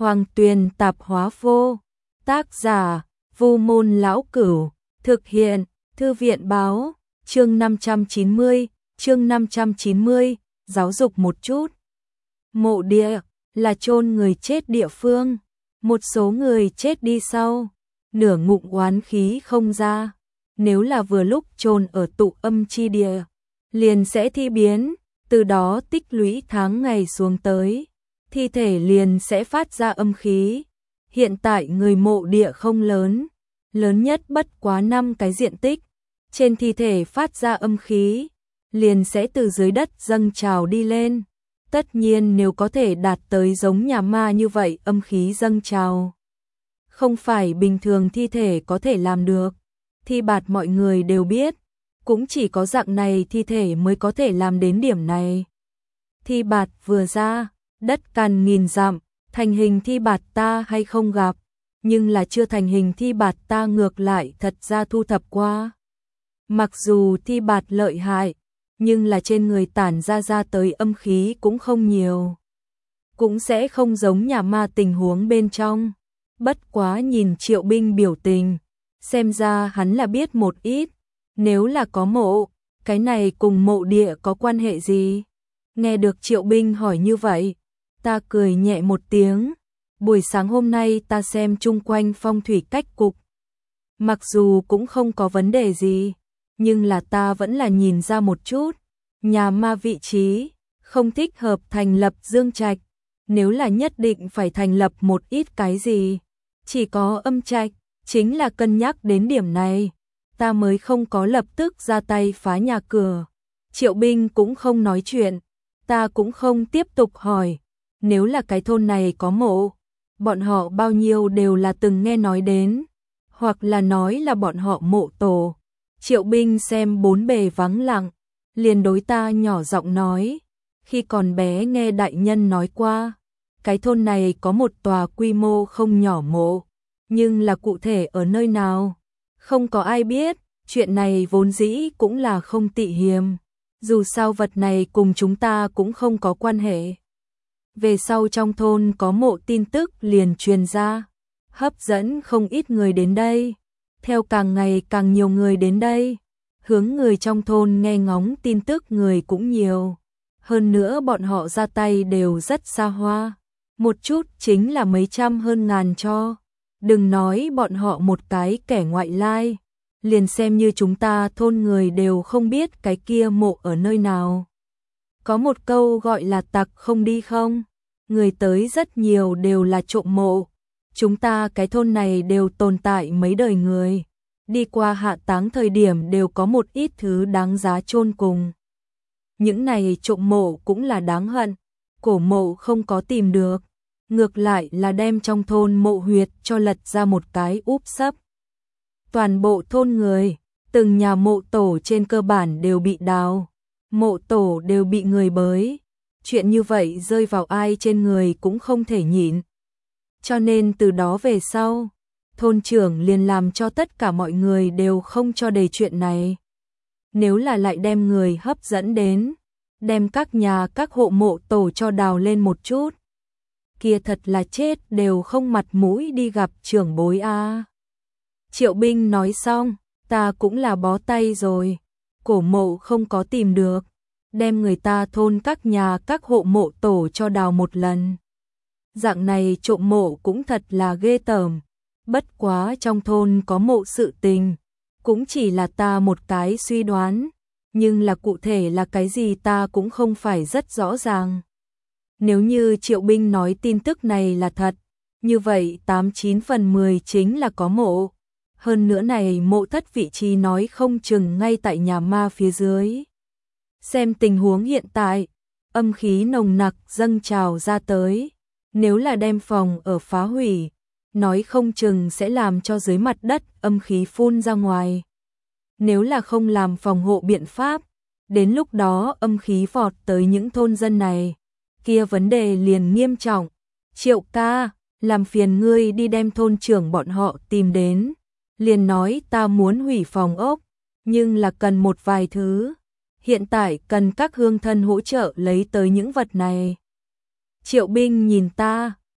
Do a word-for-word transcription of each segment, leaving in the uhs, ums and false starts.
Hoàng Tuyền Tạp Hóa Vô. Tác giả: Vu Môn Lão Cửu. Thực hiện: Thư viện Báo. Chương năm trăm chín mươi, chương năm trăm chín mươi, giáo dục một chút. Mộ địa là chôn người chết địa phương. Một số người chết đi sau, nửa ngụm oán khí không ra. Nếu là vừa lúc chôn ở tụ âm chi địa, liền sẽ thi biến, từ đó tích lũy tháng ngày xuống tới, thi thể liền sẽ phát ra âm khí. Hiện tại người mộ địa không lớn, lớn nhất bất quá năm cái diện tích, trên thi thể phát ra âm khí, liền sẽ từ dưới đất dâng trào đi lên. Tất nhiên nếu có thể đạt tới giống nhà ma như vậy âm khí dâng trào, không phải bình thường thi thể có thể làm được. Thi bạt mọi người đều biết, cũng chỉ có dạng này thi thể mới có thể làm đến điểm này. Thi bạt vừa ra, đất cằn nghìn dặm, thành hình thi bạt ta hay không gặp, nhưng là chưa thành hình thi bạt ta ngược lại thật ra thu thập qua. Mặc dù thi bạt lợi hại, nhưng là trên người tản ra ra tới âm khí cũng không nhiều. Cũng sẽ không giống nhà ma tình huống bên trong. Bất quá nhìn Triệu Binh biểu tình, xem ra hắn là biết một ít. Nếu là có mộ, cái này cùng mộ địa có quan hệ gì? Nghe được Triệu Binh hỏi như vậy, ta cười nhẹ một tiếng. Buổi sáng hôm nay ta xem chung quanh phong thủy cách cục, mặc dù cũng không có vấn đề gì, nhưng là ta vẫn là nhìn ra một chút. Nhà ma vị trí không thích hợp thành lập dương trạch. Nếu là nhất định phải thành lập một ít cái gì, chỉ có âm trạch. Chính là cân nhắc đến điểm này, ta mới không có lập tức ra tay phá nhà cửa. Triệu Binh cũng không nói chuyện, ta cũng không tiếp tục hỏi. Nếu là cái thôn này có mộ, bọn họ bao nhiêu đều là từng nghe nói đến, hoặc là nói là bọn họ mộ tổ. Triệu Binh xem bốn bề vắng lặng, liền đối ta nhỏ giọng nói, khi còn bé nghe đại nhân nói qua, cái thôn này có một tòa quy mô không nhỏ mộ, nhưng là cụ thể ở nơi nào, không có ai biết. Chuyện này vốn dĩ cũng là không tị hiềm, dù sao vật này cùng chúng ta cũng không có quan hệ. Về sau trong thôn có mộ tin tức liền truyền ra, hấp dẫn không ít người đến đây. Theo càng ngày càng nhiều người đến đây, hướng người trong thôn nghe ngóng tin tức người cũng nhiều. Hơn nữa bọn họ ra tay đều rất xa hoa, một chút chính là mấy trăm hơn ngàn cho. Đừng nói bọn họ một cái kẻ ngoại lai, liền xem như chúng ta thôn người đều không biết cái kia mộ ở nơi nào. Có một câu gọi là tặc không đi không, người tới rất nhiều đều là trộm mộ. Chúng ta cái thôn này đều tồn tại mấy đời người, đi qua hạ táng thời điểm đều có một ít thứ đáng giá chôn cùng. Những này trộm mộ cũng là đáng hận, cổ mộ không có tìm được, ngược lại là đem trong thôn mộ huyệt cho lật ra một cái úp sấp. Toàn bộ thôn người, từng nhà mộ tổ trên cơ bản đều bị đào, mộ tổ đều bị người bới. Chuyện như vậy rơi vào ai trên người cũng không thể nhịn. Cho nên từ đó về sau, thôn trưởng liền làm cho tất cả mọi người đều không cho đầy chuyện này. Nếu là lại đem người hấp dẫn đến, đem các nhà các hộ mộ tổ cho đào lên một chút, kia thật là chết đều không mặt mũi đi gặp trưởng bối a. Triệu Binh nói xong, ta cũng là bó tay rồi. Cổ mộ không có tìm được, đem người ta thôn các nhà các hộ mộ tổ cho đào một lần. Dạng này trộm mộ cũng thật là ghê tởm. Bất quá trong thôn có mộ sự tình, cũng chỉ là ta một cái suy đoán, nhưng là cụ thể là cái gì ta cũng không phải rất rõ ràng. Nếu như Triệu Binh nói tin tức này là thật, như vậy tám chín phần mười chính là có mộ. Hơn nữa này mộ thất vị trí nói không chừng ngay tại nhà ma phía dưới. Xem tình huống hiện tại, âm khí nồng nặc dâng trào ra tới. Nếu là đem phòng ở phá hủy, nói không chừng sẽ làm cho dưới mặt đất âm khí phun ra ngoài. Nếu là không làm phòng hộ biện pháp, đến lúc đó âm khí vọt tới những thôn dân này, kia vấn đề liền nghiêm trọng. Triệu ca, làm phiền ngươi đi đem thôn trưởng bọn họ tìm đến, liền nói ta muốn hủy phòng ốc, nhưng là cần một vài thứ. Hiện tại cần các hương thân hỗ trợ lấy tới những vật này. Triệu Binh nhìn ta,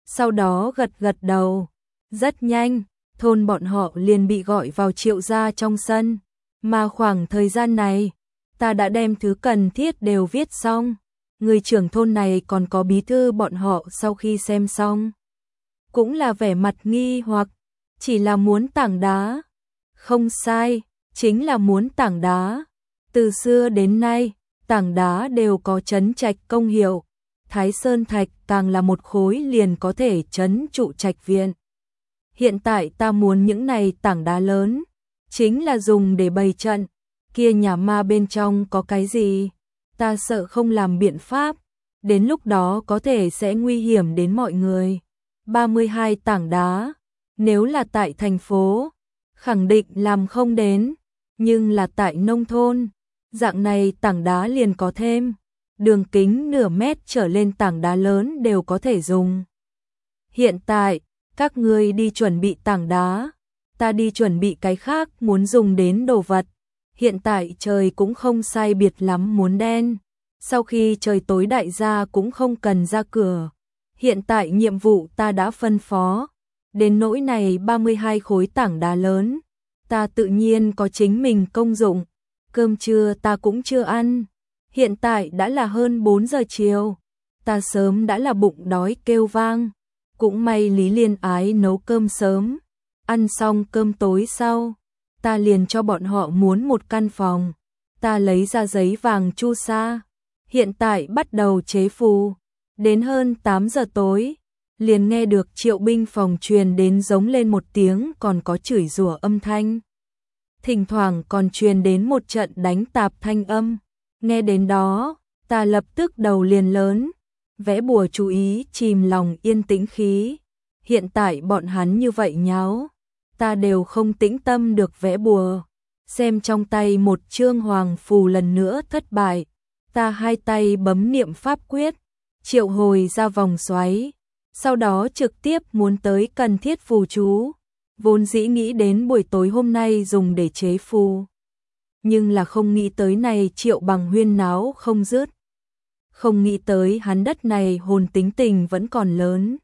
sau đó gật gật đầu. Rất nhanh, thôn bọn họ liền bị gọi vào Triệu gia trong sân, mà khoảng thời gian này, ta đã đem thứ cần thiết đều viết xong. Người trưởng thôn này còn có bí thư bọn họ sau khi xem xong, cũng là vẻ mặt nghi hoặc, chỉ là muốn tảng đá. Không sai, chính là muốn tảng đá. Từ xưa đến nay, tảng đá đều có trấn trạch công hiệu. Thái Sơn Thạch càng là một khối liền có thể trấn trụ trạch viện. Hiện tại ta muốn những này tảng đá lớn, chính là dùng để bày trận. Kia nhà ma bên trong có cái gì? Ta sợ không làm biện pháp, đến lúc đó có thể sẽ nguy hiểm đến mọi người. ba mươi hai tảng đá, nếu là tại thành phố, khẳng định làm không đến, nhưng là tại nông thôn, dạng này tảng đá liền có thêm. Đường kính nửa mét trở lên tảng đá lớn đều có thể dùng. Hiện tại, các ngươi đi chuẩn bị tảng đá, ta đi chuẩn bị cái khác muốn dùng đến đồ vật. Hiện tại trời cũng không sai biệt lắm muốn đen, sau khi trời tối đại gia cũng không cần ra cửa. Hiện tại nhiệm vụ ta đã phân phó, đến nỗi này ba mươi hai khối tảng đá lớn, ta tự nhiên có chính mình công dụng. Cơm trưa ta cũng chưa ăn, hiện tại đã là hơn bốn giờ chiều, ta sớm đã là bụng đói kêu vang. Cũng may Lý Liên Ái nấu cơm sớm, ăn xong cơm tối sau, ta liền cho bọn họ muốn một căn phòng. Ta lấy ra giấy vàng chu sa, hiện tại bắt đầu chế phù. Đến hơn tám giờ tối, liền nghe được Triệu binh phòng truyền đến giống lên một tiếng còn có chửi rủa âm thanh. Thỉnh thoảng còn truyền đến một trận đánh tạp thanh âm. Nghe đến đó, ta lập tức đầu liền lớn, vẽ bùa chú ý chìm lòng yên tĩnh khí. Hiện tại bọn hắn như vậy nháo, ta đều không tĩnh tâm được vẽ bùa. Xem trong tay một chương hoàng phù lần nữa thất bại, ta hai tay bấm niệm pháp quyết, triệu hồi ra vòng xoáy, sau đó trực tiếp muốn tới cần thiết phù chú. Vốn dĩ nghĩ đến buổi tối hôm nay dùng để chế phù, nhưng là không nghĩ tới này Triệu Bằng huyên náo không dứt. Không nghĩ tới hắn đất này hồn tính tình vẫn còn lớn.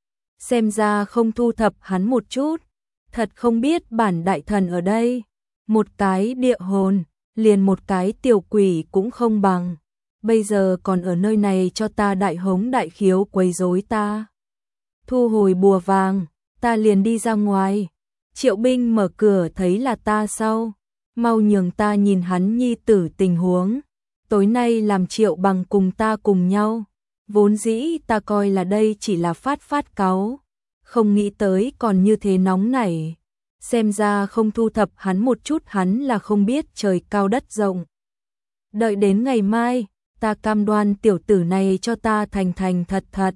Xem ra không thu thập hắn một chút, thật không biết bản đại thần ở đây. Một cái địa hồn, liền một cái tiểu quỷ cũng không bằng. Bây giờ còn ở nơi này cho ta đại hống đại khiếu quấy rối ta. Thu hồi bùa vàng, ta liền đi ra ngoài. Triệu binh mở cửa thấy là ta sau, mau nhường ta nhìn hắn nhi tử tình huống. Tối nay làm Triệu Bằng cùng ta cùng nhau. Vốn dĩ ta coi là đây chỉ là phát phát cáu, không nghĩ tới còn như thế nóng nảy. Xem ra không thu thập hắn một chút hắn là không biết trời cao đất rộng. Đợi đến ngày mai, ta cam đoan tiểu tử này cho ta thành thành thật thật.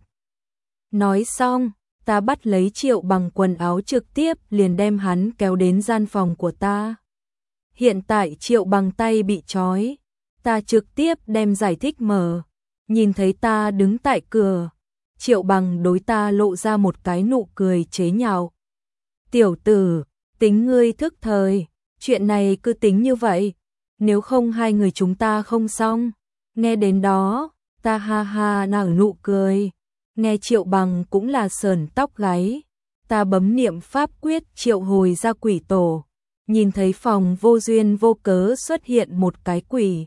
Nói xong, ta bắt lấy Triệu Bằng quần áo trực tiếp liền đem hắn kéo đến gian phòng của ta. Hiện tại Triệu Bằng tay bị trói, ta trực tiếp đem giải thích mở. Nhìn thấy ta đứng tại cửa, Triệu Bằng đối ta lộ ra một cái nụ cười chế nhạo. Tiểu tử, tính ngươi thức thời, chuyện này cứ tính như vậy, nếu không hai người chúng ta không xong. Nghe đến đó, ta ha ha nở nụ cười. Nghe Triệu Bằng cũng là sờn tóc gáy. Ta bấm niệm pháp quyết triệu hồi ra quỷ tổ. Nhìn thấy phòng vô duyên vô cớ xuất hiện một cái quỷ.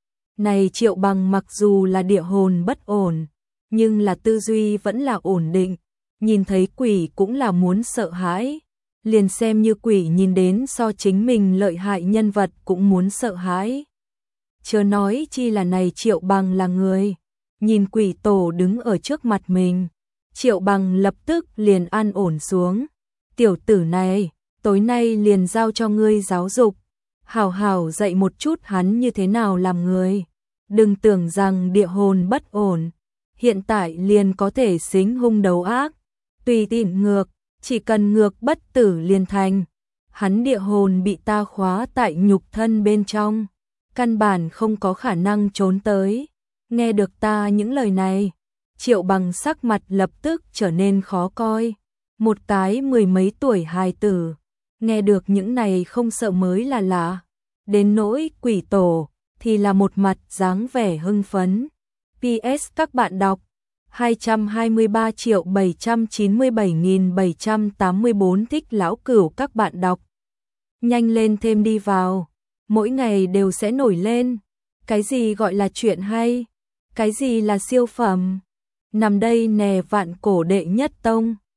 Này Triệu Bằng mặc dù là địa hồn bất ổn, nhưng là tư duy vẫn là ổn định. Nhìn thấy quỷ cũng là muốn sợ hãi. Liền xem như quỷ nhìn đến so chính mình lợi hại nhân vật cũng muốn sợ hãi. Chớ nói chi là này Triệu Bằng là người. Nhìn quỷ tổ đứng ở trước mặt mình, Triệu Bằng lập tức liền an ổn xuống. Tiểu tử này, tối nay liền giao cho ngươi giáo dục, hảo hảo dạy một chút hắn như thế nào làm người. Đừng tưởng rằng địa hồn bất ổn, hiện tại liền có thể xính hung đầu ác. Tùy tiện ngược, chỉ cần ngược bất tử liền thành. Hắn địa hồn bị ta khóa tại nhục thân bên trong, căn bản không có khả năng trốn tới. Nghe được ta những lời này, Triệu Bằng sắc mặt lập tức trở nên khó coi. Một cái mười mấy tuổi hài tử, nghe được những này không sợ mới là lạ. Đến nỗi quỷ tổ, thì là một mặt dáng vẻ hưng phấn. pê ét các bạn đọc, hai trăm hai mươi ba triệu bảy trăm chín mươi bảy nghìn bảy trăm tám mươi bốn thích lão cửu các bạn đọc. Nhanh lên thêm đi vào, mỗi ngày đều sẽ nổi lên. Cái gì gọi là chuyện hay? Cái gì là siêu phẩm? Nằm đây nè vạn cổ đệ nhất tông.